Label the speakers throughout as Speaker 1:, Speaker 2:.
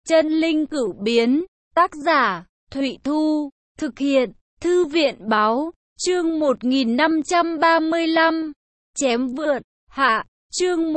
Speaker 1: Chân linh cửu biến, tác giả, Thụy Thu, thực hiện, Thư viện báo, chương 1535, chém vượt, hạ, chương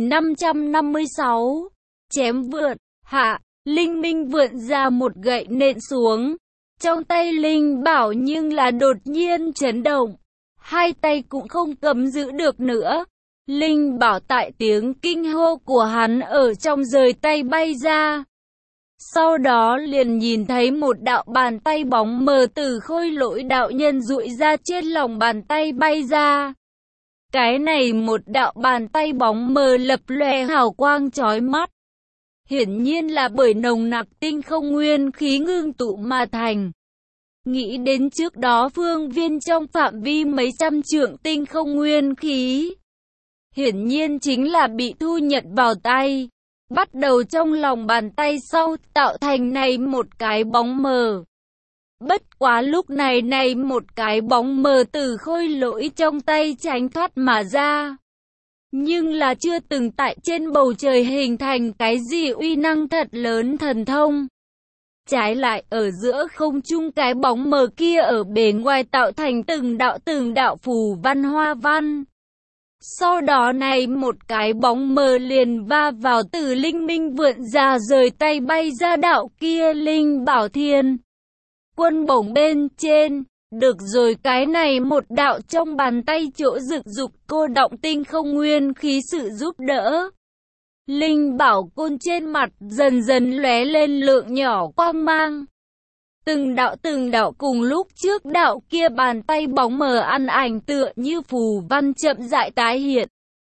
Speaker 1: 1556, chém vượt, hạ, Linh Minh vượn ra một gậy nện xuống, trong tay Linh Bảo nhưng là đột nhiên chấn động, hai tay cũng không cầm giữ được nữa. Linh Bảo tại tiếng kinh hô của hắn ở trong rời tay bay ra. Sau đó liền nhìn thấy một đạo bàn tay bóng mờ từ Khôi Lỗi đạo nhân duỗi ra trên lòng bàn tay bay ra. Cái này một đạo bàn tay bóng mờ lập lòe hào quang chói mắt. Hiển nhiên là bởi nồng nặc tinh không nguyên khí ngưng tụ mà thành. Nghĩ đến trước đó phương viên trong phạm vi mấy trăm trượng tinh không nguyên khí, hiển nhiên chính là bị thu nhận vào tay. Bắt đầu trong lòng bàn tay sau tạo thành này một cái bóng mờ. Bất quá lúc này một cái bóng mờ từ Khôi Lỗi trong tay tránh thoát mà ra. Nhưng là chưa từng tại trên bầu trời hình thành cái gì uy năng thật lớn thần thông. Trái lại ở giữa không trung cái bóng mờ kia ở bề ngoài tạo thành từng đạo phù văn hoa văn. Sau đó này một cái bóng mờ liền va vào từ Linh Minh vượn ra rời tay bay ra đạo kia Linh Bảo Thiên Quân bổng bên trên. Được rồi, cái này một đạo trong bàn tay chỗ rực dục cô động tinh không nguyên khí sự giúp đỡ. Linh Bảo Côn trên mặt dần dần lóe lên lượng nhỏ quang mang. Từng đạo cùng lúc trước đạo kia bàn tay bóng mờ ăn ảnh tựa như phù văn chậm rãi tái hiện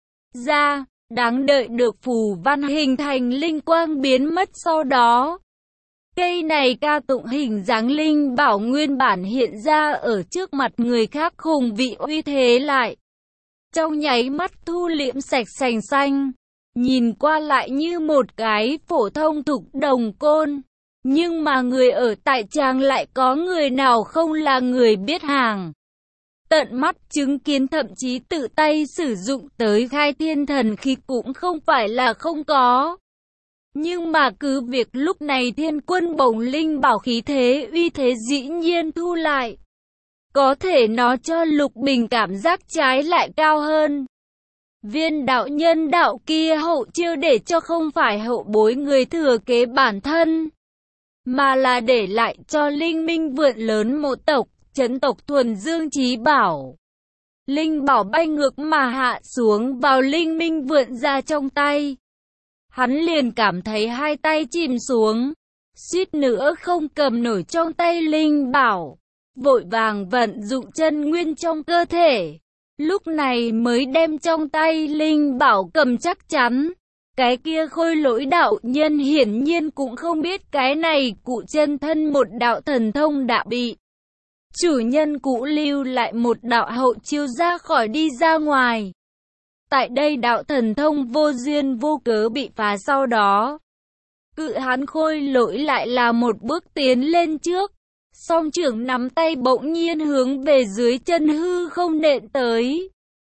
Speaker 1: ra, đáng đợi được phù văn hình thành linh quang biến mất sau đó. Cây này ca tụng hình dáng Linh Bảo nguyên bản hiện ra ở trước mặt người khác hùng vị uy thế lại. Trong nháy mắt thu liễm sạch sành xanh, nhìn qua lại như một cái phổ thông thục đồng côn. Nhưng mà người ở tại tràng lại có người nào không là người biết hàng. Tận mắt chứng kiến thậm chí tự tay sử dụng tới khai thiên thần khí cũng không phải là không có. Nhưng mà cứ việc lúc này Thiên Quân bổng Linh Bảo khí thế uy thế dĩ nhiên thu lại. Có thể nó cho Lục Bình cảm giác trái lại cao hơn. Viên đạo nhân đạo kia hậu chiêu để cho không phải hậu bối người thừa kế bản thân, mà là để lại cho Linh Minh vượn lớn một tộc, chấn tộc thuần dương chí bảo. Linh Bảo bay ngược mà hạ xuống vào Linh Minh vượn ra trong tay. Hắn liền cảm thấy hai tay chìm xuống, suýt nữa không cầm nổi trong tay Linh Bảo, vội vàng vận dụng chân nguyên trong cơ thể. Lúc này mới đem trong tay Linh Bảo cầm chắc chắn. Cái kia Khôi Lỗi đạo nhân hiển nhiên cũng không biết cái này cụ chân thân một đạo thần thông đã bị chủ nhân cũ lưu lại một đạo hậu chiêu ra khỏi đi ra ngoài. Tại đây đạo thần thông vô duyên vô cớ bị phá sau đó. Cự hán Khôi Lỗi lại là một bước tiến lên trước. Song trưởng nắm tay bỗng nhiên hướng về dưới chân hư không nện tới.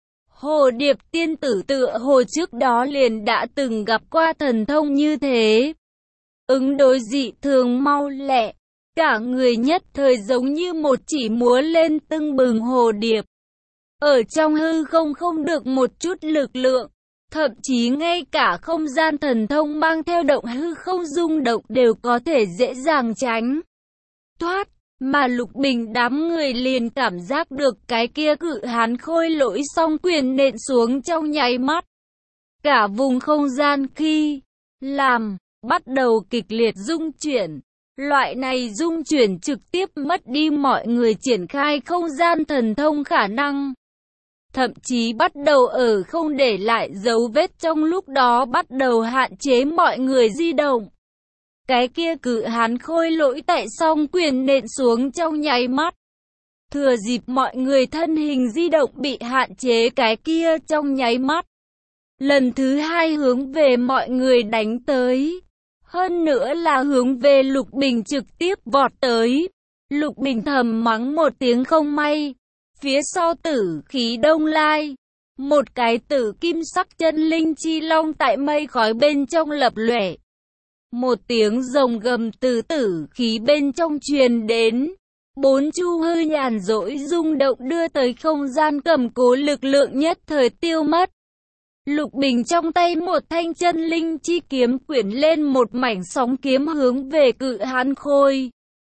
Speaker 1: Hồ Điệp tiên tử tựa hồ trước đó liền đã từng gặp qua thần thông như thế. Ứng đối dị thường mau lẹ, cả người nhất thời giống như một chỉ múa lên tưng bừng hồ điệp. Ở trong hư không không được một chút lực lượng, thậm chí ngay cả không gian thần thông mang theo động hư không rung động đều có thể dễ dàng tránh thoát. Mà Lục Bình đám người liền cảm giác được cái kia cự hán Khôi Lỗi song quyền nện xuống trong nháy mắt. Cả vùng không gian khi làm bắt đầu kịch liệt rung chuyển. Loại này rung chuyển trực tiếp mất đi mọi người triển khai không gian thần thông khả năng. Thậm chí bắt đầu ở không để lại dấu vết, trong lúc đó bắt đầu hạn chế mọi người di động. Cái kia cự hán Khôi Lỗi tại song quyền nện xuống trong nháy mắt. Thừa dịp mọi người thân hình di động bị hạn chế cái kia trong nháy mắt. Lần thứ hai hướng về mọi người đánh tới. Hơn nữa là hướng về Lục Bình trực tiếp vọt tới. Lục Bình thầm mắng một tiếng không may. Phía sau Tử Khí Đông Lai, một cái tử kim sắc chân linh chi long tại mây khói bên trong lập lòe. Một tiếng rồng gầm từ tử khí bên trong truyền đến. Bốn chu hư nhàn rỗi rung động đưa tới không gian cầm cố lực lượng nhất thời tiêu mất. Lục Bình trong tay một thanh chân linh chi kiếm quyển lên một mảnh sóng kiếm hướng về Cự Hán Khôi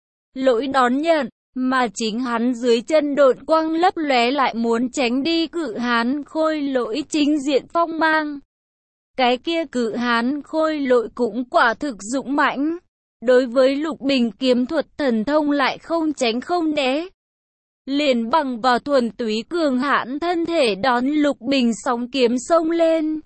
Speaker 1: Lỗi đón nhận, mà chính hắn dưới chân độn quang lấp lóe lại muốn tránh đi Cự Hán Khôi Lỗi chính diện phong mang. Cái kia Cự Hán Khôi Lỗi cũng quả thực dũng mãnh, đối với Lục Bình kiếm thuật thần thông lại không tránh không né. Liền bằng vào thuần túy cường hãn thân thể đón Lục Bình sóng kiếm xông lên.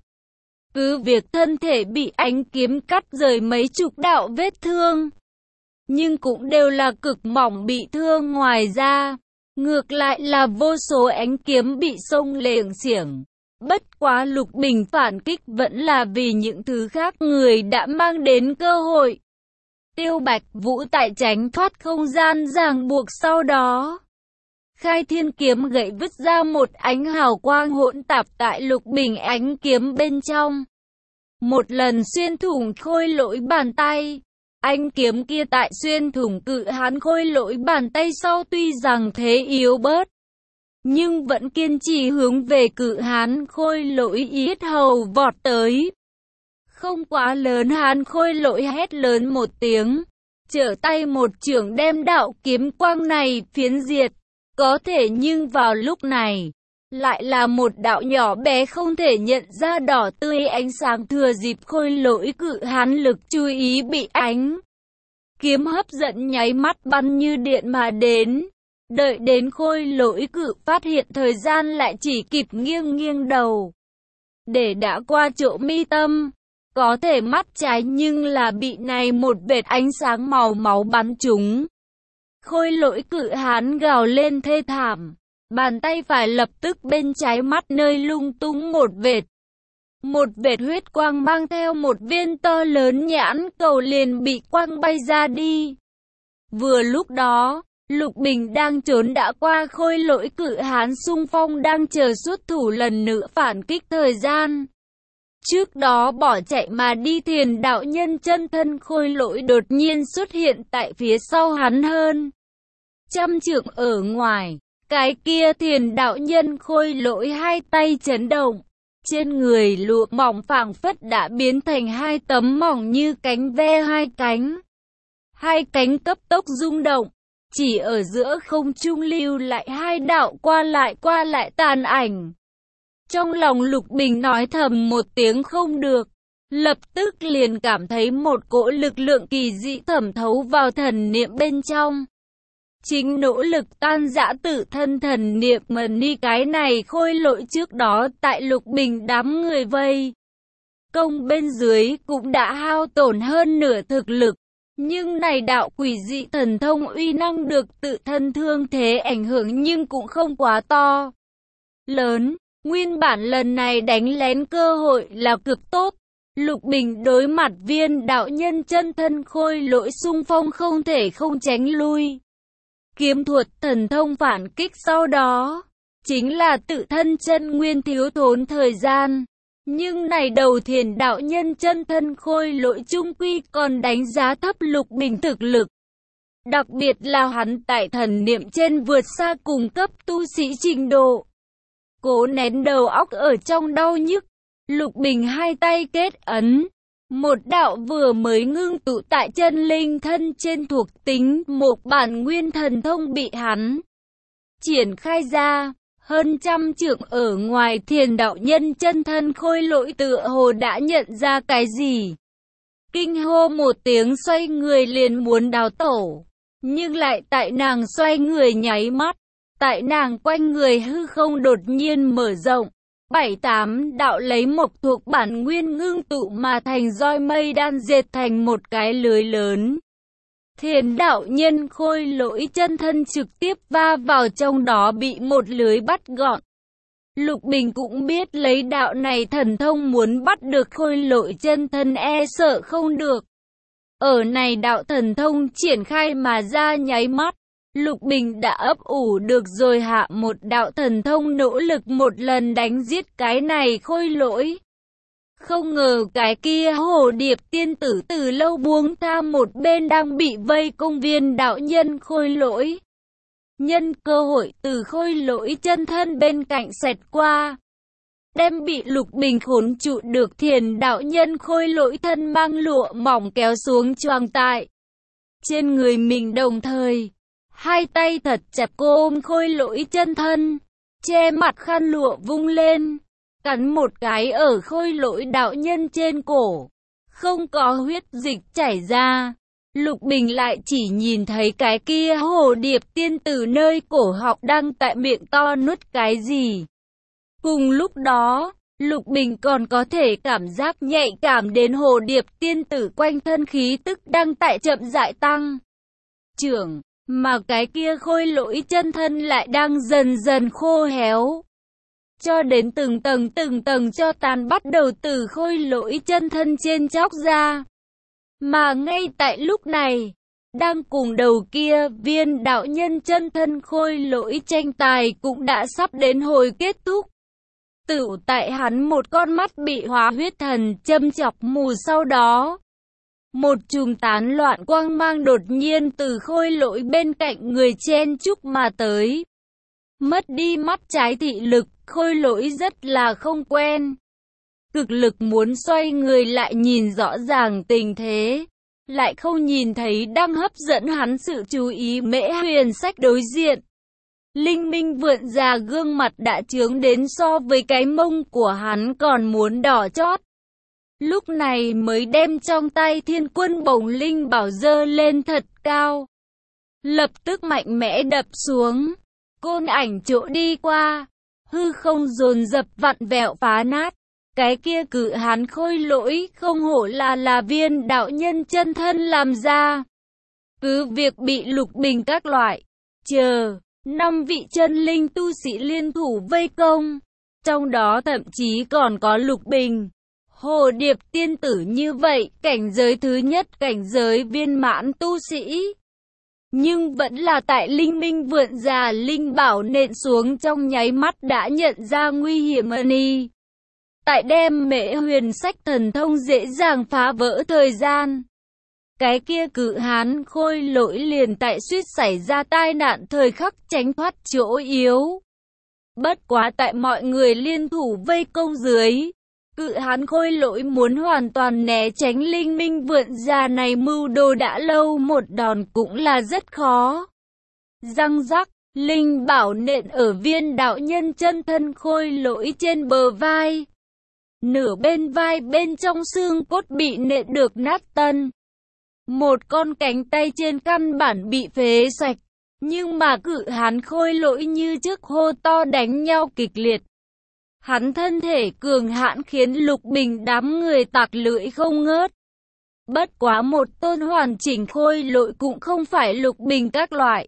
Speaker 1: Cứ việc thân thể bị ánh kiếm cắt rời mấy chục đạo vết thương, nhưng cũng đều là cực mỏng bị thương, ngoài ra ngược lại là vô số ánh kiếm bị xông lềng xiềng. Bất quá Lục Bình phản kích vẫn là vì những thứ khác người đã mang đến cơ hội. Tiêu Bạch Vũ tại tránh thoát không gian ràng buộc sau đó, khai thiên kiếm gậy vứt ra một ánh hào quang hỗn tạp tại Lục Bình ánh kiếm bên trong. Một lần xuyên thủng Khôi Lỗi bàn tay. Ánh kiếm kia tại xuyên thủng Cự Hán Khôi Lỗi bàn tay sau tuy rằng thế yếu bớt, nhưng vẫn kiên trì hướng về Cự Hán Khôi Lỗi yết hầu vọt tới. Không quá lớn, Hán Khôi Lỗi hét lớn một tiếng, trở tay một chưởng đem đạo kiếm quang này phiến diệt. Có thể nhưng vào lúc này, lại là một đạo nhỏ bé không thể nhận ra đỏ tươi ánh sáng thừa dịp Khôi Lỗi Cự Hán lực chú ý bị ánh kiếm hấp dẫn nháy mắt bắn như điện mà đến. Đợi đến Khôi Lỗi Cự phát hiện thời gian lại chỉ kịp nghiêng nghiêng đầu, để đã qua chỗ mi tâm. Có thể mắt trái nhưng là bị này một vệt ánh sáng màu máu bắn trúng. Khôi Lỗi Cự Hán gào lên thê thảm. Bàn tay phải lập tức bên trái mắt nơi lung tung một vệt huyết quang mang theo một viên to lớn nhãn cầu liền bị quang bay ra đi. Vừa lúc đó, Lục Bình đang trốn đã qua Khôi Lỗi Cự Hán xung phong đang chờ xuất thủ lần nữa phản kích thời gian. Trước đó bỏ chạy mà đi Thiền đạo nhân chân thân Khôi Lỗi đột nhiên xuất hiện tại phía sau hắn hơn trăm trượng ở ngoài. Cái kia Thiền đạo nhân Khôi Lỗi hai tay chấn động, trên người lụa mỏng phảng phất đã biến thành hai tấm mỏng như cánh ve hai cánh cấp tốc rung động, chỉ ở giữa không trung lưu lại hai đạo qua lại tàn ảnh. Trong lòng Lục Bình nói thầm một tiếng không được, lập tức liền cảm thấy một cỗ lực lượng kỳ dị thẩm thấu vào thần niệm bên trong. Chính nỗ lực tan rã tự thân thần niệm mà ni cái này Khôi Lỗi trước đó tại Lục Bình đám người vây công bên dưới cũng đã hao tổn hơn nửa thực lực. Nhưng này đạo quỷ dị thần thông uy năng được tự thân thương thế ảnh hưởng nhưng cũng không quá to lớn. Nguyên bản lần này đánh lén cơ hội là cực tốt. Lục Bình đối mặt viên đạo nhân chân thân Khôi Lỗi xung phong không thể không tránh lui. Kiếm thuật thần thông phản kích sau đó, chính là tự thân chân nguyên thiếu thốn thời gian. Nhưng này đầu Thiền đạo nhân chân thân Khôi Lỗi trung quy còn đánh giá thấp Lục Bình thực lực. Đặc biệt là hắn tại thần niệm trên vượt xa cùng cấp tu sĩ trình độ. Cố nén đầu óc ở trong đau nhức, Lục Bình hai tay kết ấn. Một đạo vừa mới ngưng tụ tại chân linh thân trên thuộc tính một bản nguyên thần thông bị hắn triển khai ra. Hơn trăm trượng ở ngoài Thiền đạo nhân chân thân Khôi Lỗi tựa hồ đã nhận ra cái gì. Kinh hô một tiếng xoay người liền muốn đào tẩu. Nhưng lại tại nàng xoay người nháy mắt, tại nàng quanh người hư không đột nhiên mở rộng. 7-8 đạo lấy mộc thuộc bản nguyên ngưng tụ mà thành roi mây đan dệt thành một cái lưới lớn. Thiền đạo nhân Khôi Lỗi chân thân trực tiếp va vào trong đó bị một lưới bắt gọn. Lục Bình cũng biết lấy đạo này thần thông muốn bắt được Khôi Lỗi chân thân e sợ không được. Ở này đạo thần thông triển khai mà ra nháy mắt, Lục Bình đã ấp ủ được rồi hạ một đạo thần thông nỗ lực một lần đánh giết cái này Khôi Lỗi. Không ngờ cái kia hồ điệp tiên tử từ lâu buông tha một bên đang bị vây công viên đạo nhân Khôi Lỗi. Nhân cơ hội từ Khôi Lỗi chân thân bên cạnh xẹt qua, đem bị Lục Bình khốn trụ được Thiền đạo nhân Khôi Lỗi thân mang lụa mỏng kéo xuống choàng tại trên người mình, đồng thời hai tay thật chặt cô ôm Khôi Lỗi chân thân, che mặt khăn lụa vung lên, cắn một cái ở Khôi Lỗi đạo nhân trên cổ. Không có huyết dịch chảy ra, Lục Bình lại chỉ nhìn thấy cái kia hồ điệp tiên tử nơi cổ họng đang tại miệng to nuốt cái gì. Cùng lúc đó, Lục Bình còn có thể cảm giác nhạy cảm đến hồ điệp tiên tử quanh thân khí tức đang tại chậm rãi tăng trưởng, mà cái kia Khôi Lỗi chân thân lại đang dần dần khô héo. Cho đến từng tầng cho tàn bắt đầu từ Khôi Lỗi chân thân trên chóc ra. Mà ngay tại lúc này, đang cùng đầu kia viên đạo nhân chân thân Khôi Lỗi tranh tài cũng đã sắp đến hồi kết thúc. Tựu tại hắn một con mắt bị hóa huyết thần châm chọc mù, sau đó một chùm tán loạn quang mang đột nhiên từ Khôi Lỗi bên cạnh người chen chúc mà tới. Mất đi mắt trái thị lực, Khôi Lỗi rất là không quen. Cực lực muốn xoay người lại nhìn rõ ràng tình thế, lại không nhìn thấy đang hấp dẫn hắn sự chú ý Mễ Huyền Sách đối diện. Linh Minh vượn già gương mặt đã trướng đến so với cái mông của hắn còn muốn đỏ chót. Lúc này mới đem trong tay Thiên Quân Bổng Linh Bảo giơ lên thật cao, lập tức mạnh mẽ đập xuống. Côn ảnh chỗ đi qua, hư không dồn dập vặn vẹo phá nát. Cái kia cự hán Khôi Lỗi không hổ là viên đạo nhân chân thân làm ra. Cứ việc bị Lục Bình các loại 5 vị chân linh tu sĩ liên thủ vây công, trong đó thậm chí còn có Lục Bình, hồ điệp tiên tử như vậy, cảnh giới thứ nhất, cảnh giới viên mãn tu sĩ. Nhưng vẫn là tại Linh Minh vượn già linh bảo nện xuống trong nháy mắt đã nhận ra nguy hiểm y. Tại đem Mễ Huyền Sách thần thông dễ dàng phá vỡ thời gian. Cái kia cự hán Khôi Lỗi liền tại suýt xảy ra tai nạn thời khắc tránh thoát chỗ yếu. Bất quá tại mọi người liên thủ vây công dưới, cự hán Khôi Lỗi muốn hoàn toàn né tránh Linh Minh vượn già này mưu đồ đã lâu, một đòn cũng là rất khó. Răng rắc, linh bảo nện ở viên đạo nhân chân thân Khôi Lỗi trên bờ vai. Nửa bên vai bên trong xương cốt bị nện được nát tân. Một con cánh tay trên căn bản bị phế sạch. Nhưng mà cự hán Khôi Lỗi như trước hô to đánh nhau kịch liệt. Hắn thân thể cường hãn khiến Lục Bình đám người tạc lưỡi không ngớt. Bất quá một tôn hoàn chỉnh Khôi Lỗi cũng không phải Lục Bình các loại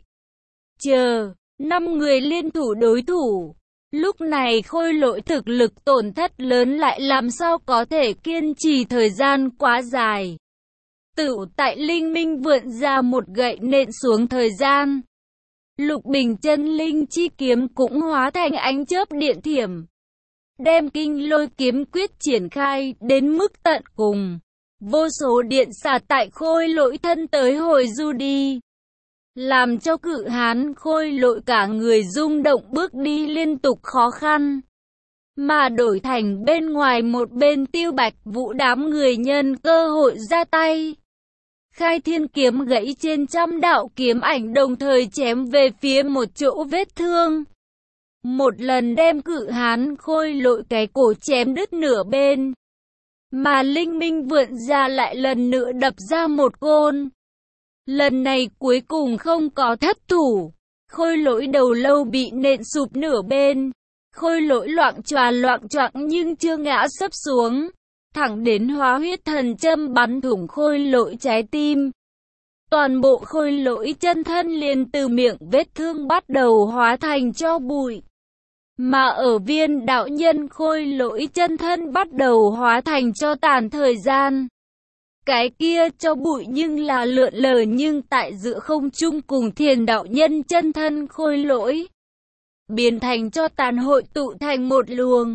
Speaker 1: 5 người liên thủ đối thủ. Lúc này Khôi Lỗi thực lực tổn thất lớn, lại làm sao có thể kiên trì thời gian quá dài. Tựu tại Linh Minh vượn ra một gậy nện xuống thời gian, Lục Bình chân linh chi kiếm cũng hóa thành ánh chớp điện thiểm, đem Kinh Lôi kiếm quyết triển khai đến mức tận cùng. Vô số điện xả tại Khôi Lỗi thân tới hồi du đi, làm cho cự hán Khôi Lỗi cả người rung động, bước đi liên tục khó khăn. Mà đổi thành bên ngoài một bên Tiêu Bạch Vũ đám người nhân cơ hội ra tay. Khai thiên kiếm gãy trên trăm đạo kiếm ảnh, đồng thời chém về phía một chỗ vết thương. Một lần đem cự hán Khôi Lỗi cái cổ chém đứt nửa bên. Mà Linh Minh vượn ra lại lần nữa đập ra một côn. Lần này cuối cùng không có thất thủ. Khôi Lỗi đầu lâu bị nện sụp nửa bên. Khôi Lỗi loạng choạng nhưng chưa ngã sấp xuống. Thẳng đến hóa huyết thần châm bắn thủng Khôi Lỗi trái tim. Toàn bộ Khôi Lỗi chân thân liền từ miệng vết thương bắt đầu hóa thành tro bụi. Mà ở viên đạo nhân Khôi Lỗi chân thân bắt đầu hóa thành tro tàn thời gian. Cái kia tro bụi nhưng là lượn lờ nhưng tại giữa không trung cùng Thiền đạo nhân chân thân Khôi Lỗi biến thành tro tàn hội tụ thành một luồng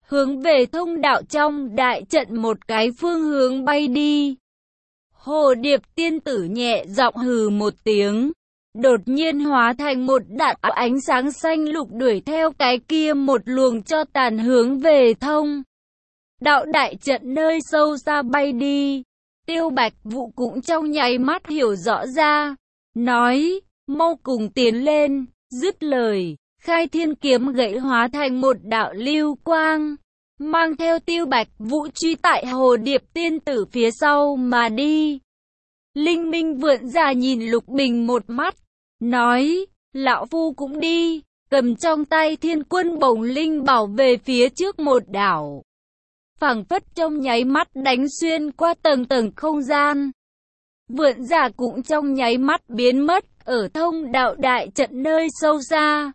Speaker 1: hướng về thông đạo trong đại trận một cái phương hướng bay đi. Hồ điệp tiên tử nhẹ giọng hừ một tiếng, đột nhiên hóa thành một đạo ánh sáng xanh lục đuổi theo cái kia một luồng cho tàn hướng về thông đạo đại trận nơi sâu xa bay đi. Tiêu Bạch Vũ cũng trong nháy mắt hiểu rõ ra, nói, mau cùng tiến lên, dứt lời, khai thiên kiếm gãy hóa thành một đạo lưu quang, mang theo Tiêu Bạch Vũ truy tại hồ điệp tiên tử phía sau mà đi. Linh Minh Vượn Già nhìn Lục Bình một mắt, nói, lão phu cũng đi, cầm trong tay Thiên Quân Bổng Linh bảo về phía trước một đảo. Phảng phất trong nháy mắt đánh xuyên qua tầng tầng không gian. Vượn Già cũng trong nháy mắt biến mất ở thông đạo đại trận nơi sâu xa.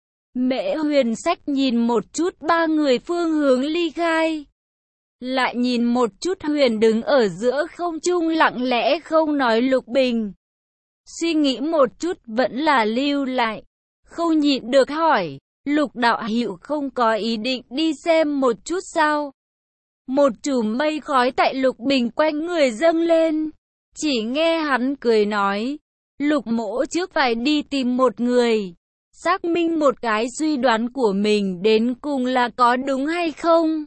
Speaker 1: Mễ Huyền Sách nhìn một chút ba người phương hướng ly khai, lại nhìn một chút Huyền đứng ở giữa không trung lặng lẽ không nói Lục Bình. Suy nghĩ một chút vẫn là lưu lại, không nhịn được hỏi, Lục đạo hữu không có ý định đi xem một chút sao? Một chùm mây khói tại Lục Bình quanh người dâng lên, chỉ nghe hắn cười nói, Lục mỗ trước phải đi tìm một người, xác minh một cái suy đoán của mình đến cùng là có đúng hay không.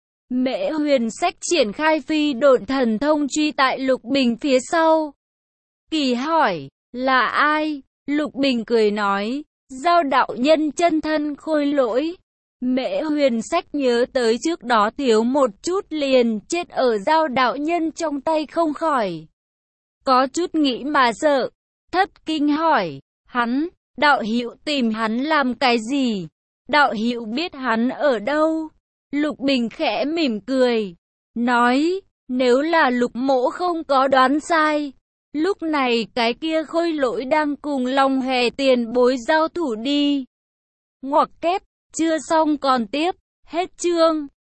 Speaker 1: Mễ Huyền Sách triển khai phi độn thần thông truy tại Lục Bình phía sau. Kỳ hỏi, là ai? Lục Bình cười nói, Giao đạo nhân chân thân Khôi Lỗi. Mễ Huyền Sách nhớ tới trước đó thiếu một chút liền chết ở Giao đạo nhân trong tay không khỏi. Có chút nghĩ mà sợ, thất kinh hỏi, hắn, đạo hữu tìm hắn làm cái gì? Đạo hữu biết hắn ở đâu? Lục Bình khẽ mỉm cười, nói, nếu là Lục mỗ không có đoán sai, lúc này cái kia Khôi Lỗi đang cùng Long Hề tiền bối giao thủ đi. Ngoặc kép, chưa xong còn tiếp, hết chương.